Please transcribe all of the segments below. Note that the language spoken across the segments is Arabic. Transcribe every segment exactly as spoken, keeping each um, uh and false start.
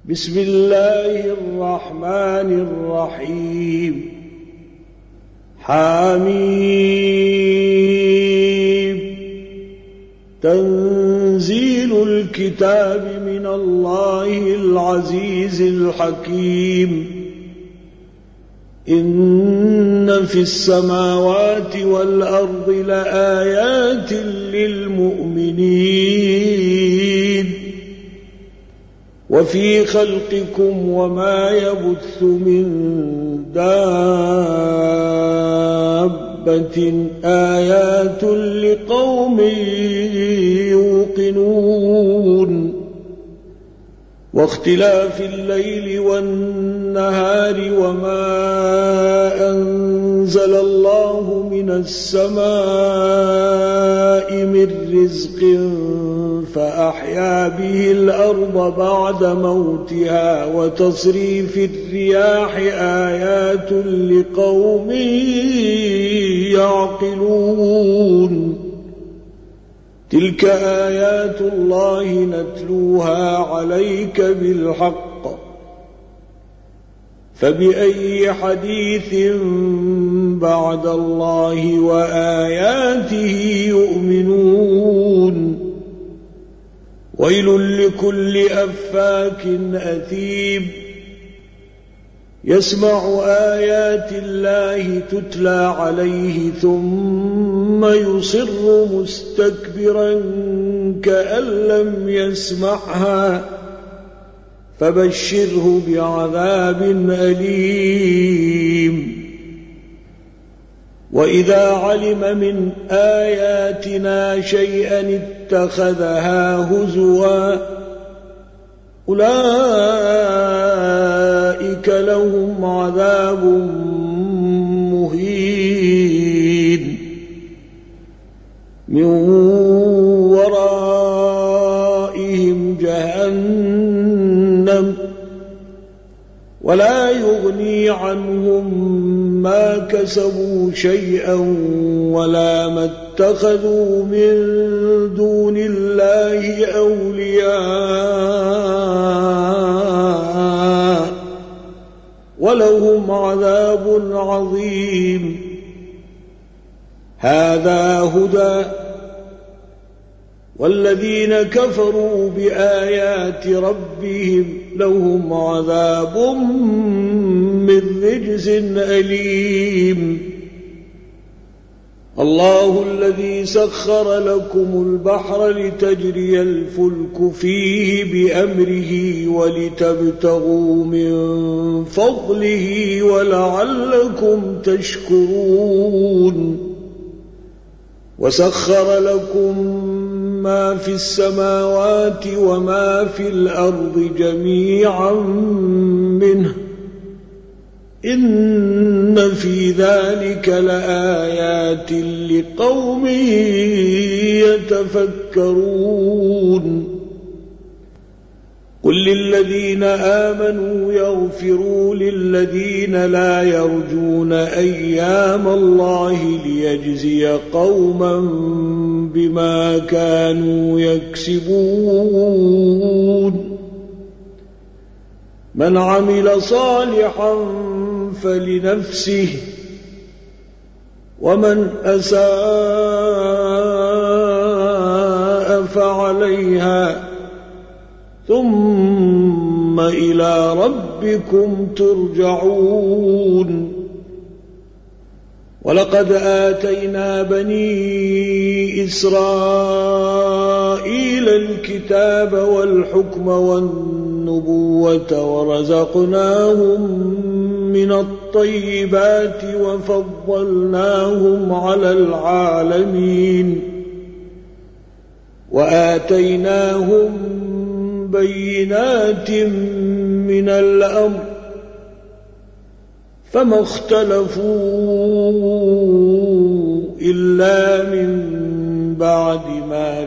بسم الله الرحمن الرحيم حميم تنزيل الكتاب من الله العزيز الحكيم إن في السماوات والأرض لآيات للمؤمنين وفي خلقكم وما يبث من دابة آيات لقوم يوقنون واختلاف الليل والنهار وما أنزل الله من السماء من رزق فأحيا به الأرض بعد موتها وتصريف الرياح آيات لقوم يعقلون تلك آيات الله نتلوها عليك بالحق فبأي حديث بعد الله وآياته يؤمنون ويل لكل أفاك أثيم يسمع آيات الله تتلى عليه ثم يصر مستكبرا كأن لم يسمعها فبشره بعذاب أليم وإذا علم من آياتنا شيئا اتخذها هزوا أولئك لهم عذاب مهين من ورائهم جهنم ولا يغني عنهم ما كسبوا شيئا ولا ما اتخذوا من دون الله أولياء ولهم عذاب عظيم هذا هدى والذين كفروا بآيات ربهم لهم عذاب من رجز أليم الله الذي سخر لكم البحر لتجري الفلك فيه بأمره ولتبتغوا من فضله ولعلكم تشكرون وسخر لكم ما في السماوات وما في الأرض جميعا منه إن في ذلك لآيات لقوم يتفكرون قل للذين آمنوا يغفروا للذين لا يرجون أيام الله ليجزي قوما بما كانوا يكسبون من عمل صالحا فلنفسه ومن أساء فعليها ثم إلى ربكم ترجعون ولقد آتينا بني إسرائيل الكتاب والحكم والنبوة ورزقناهم من الطيبات وفضلناهم على العالمين وآتيناهم بينات من الأمر فما اختلفوا إلا من بعد ما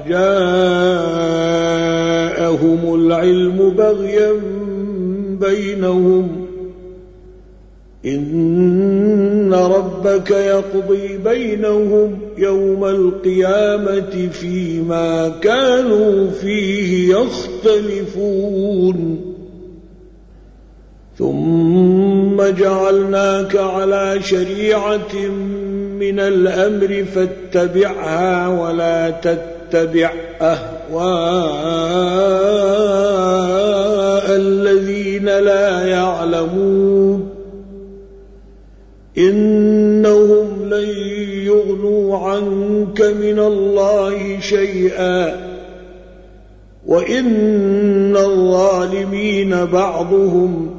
جاءهم العلم بغيا بينهم إن ربك يقضي بينهم يوم القيامة فيما كانوا فيه يختلفون ثم جعلناك على شريعة من الأمر فاتبعها ولا تتبع أهواء الذين لا يعلمون إنهم لن يغنوا عنك من الله شيئا وإن الظالمين بعضهم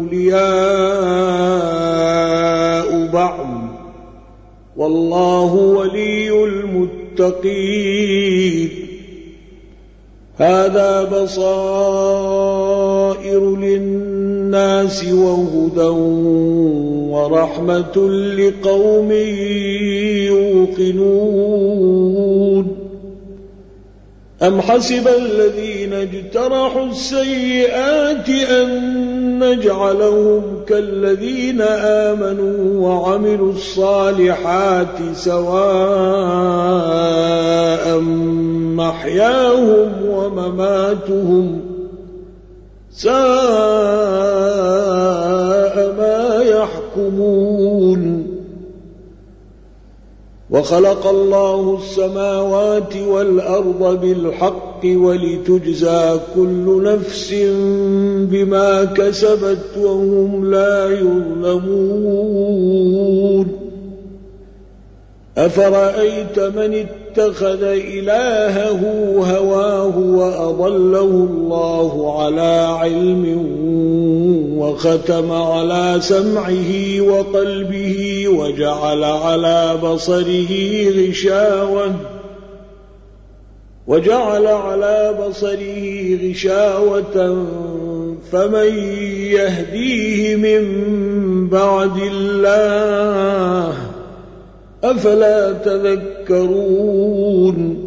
أولياء بعض والله ولي المتقين هذا بصائر للناس وهدى ورحمة لقوم يوقنون أم حسب الذين اجترحوا السيئات أن نجعلهم كالذين آمنوا وعملوا الصالحات سواء محياهم ومماتهم ساء ما يحكمون وخلق الله السماوات والأرض بالحق ولتجزى كل نفس بما كسبت وهم لا يظلمون أفرأيت من اتخذ إلهه هواه وأضله الله على علم وختم على سمعه وقلبه وجعل على بصره غشاوة وجعل على بصره غشاوة فمن يهديه من بعد الله أفلا تذكرون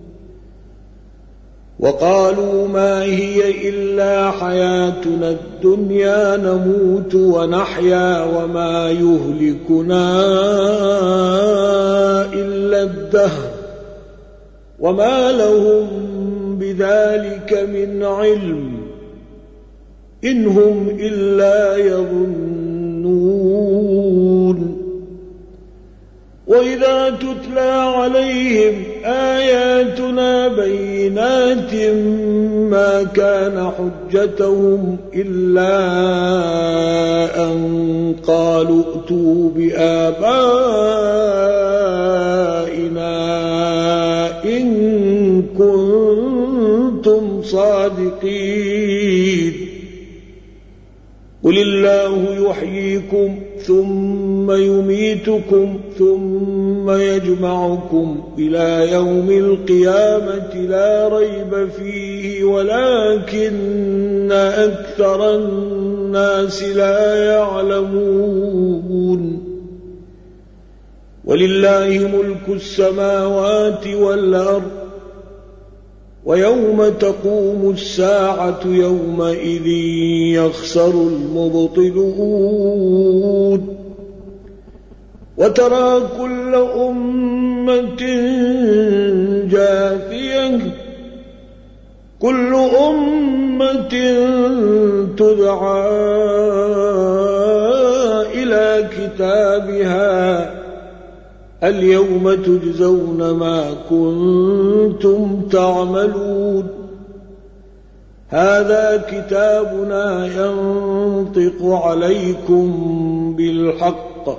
وقالوا ما هي إلا حياتنا الدنيا نموت ونحيا وما يهلكنا إلا الدهر وما لهم بذلك من علم إن هم إلا يظنون وإذا تتلى عليهم آياتنا بينات ما كان حجتهم إلا أن قالوا ائتوا بآبائنا إن كنتم صادقين قل الله يحييكم ثم يميتكم ثم يجمعكم إلى يوم القيامة لا ريب فيه ولكن أكثر الناس لا يعلمون ولله ملك السماوات والأرض ويوم تقوم الساعة يومئذ يخسر المبطلون وترى كل أمة جاثية كل أمة تدعى إلى كتابها اليوم تجزون ما كنتم تعملون هذا كتابنا ينطق عليكم بالحق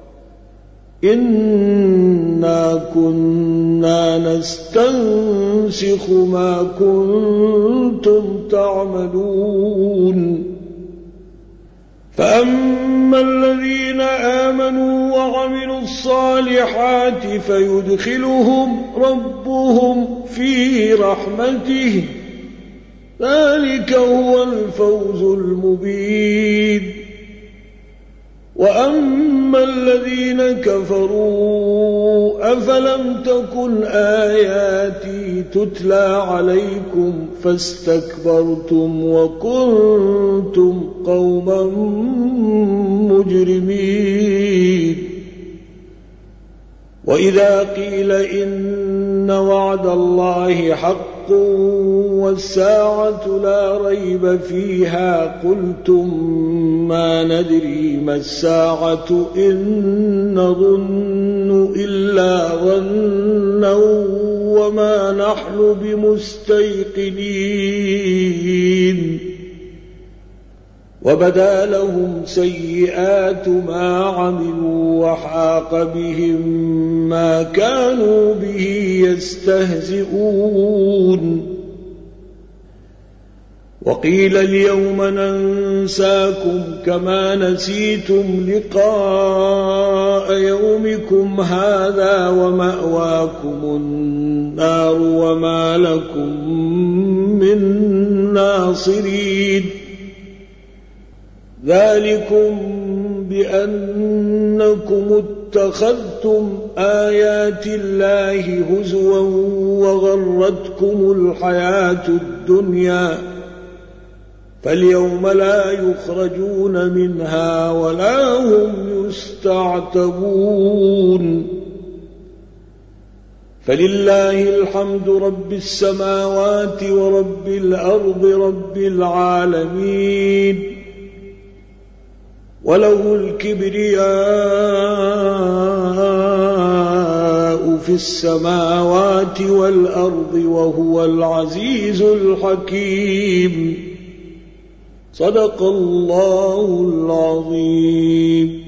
إنا كنا نستنسخ ما كنتم تعملون فأما الذين آمنوا وعملوا الصالحات فيدخلهم ربهم في رحمته ذلك هو الفوز المبين وأما الذين كفروا أفلم تكن آياتي تتلى عليكم فاستكبرتم وكنتم قوما مجرمين وإذا قيل إن إن وعد الله حق والساعة لا ريب فيها قلتم ما ندري ما الساعة إن نظن إلا ظنا وما نحن بمستيقنين وبدا لهم سيئات ما عملوا وحاق بهم ما كانوا به يستهزئون وقيل اليوم ننساكم كما نسيتم لقاء يومكم هذا ومأواكم النار وما لكم من ناصرين ذلكم بأنكم اتخذتم آيات الله هزوا وغرتكم الحياة الدنيا فاليوم لا يخرجون منها ولا هم يستعتبون فلله الحمد رب السماوات ورب الأرض رب العالمين وله الكبرياء في السماوات والأرض وهو العزيز الحكيم صدق الله العظيم.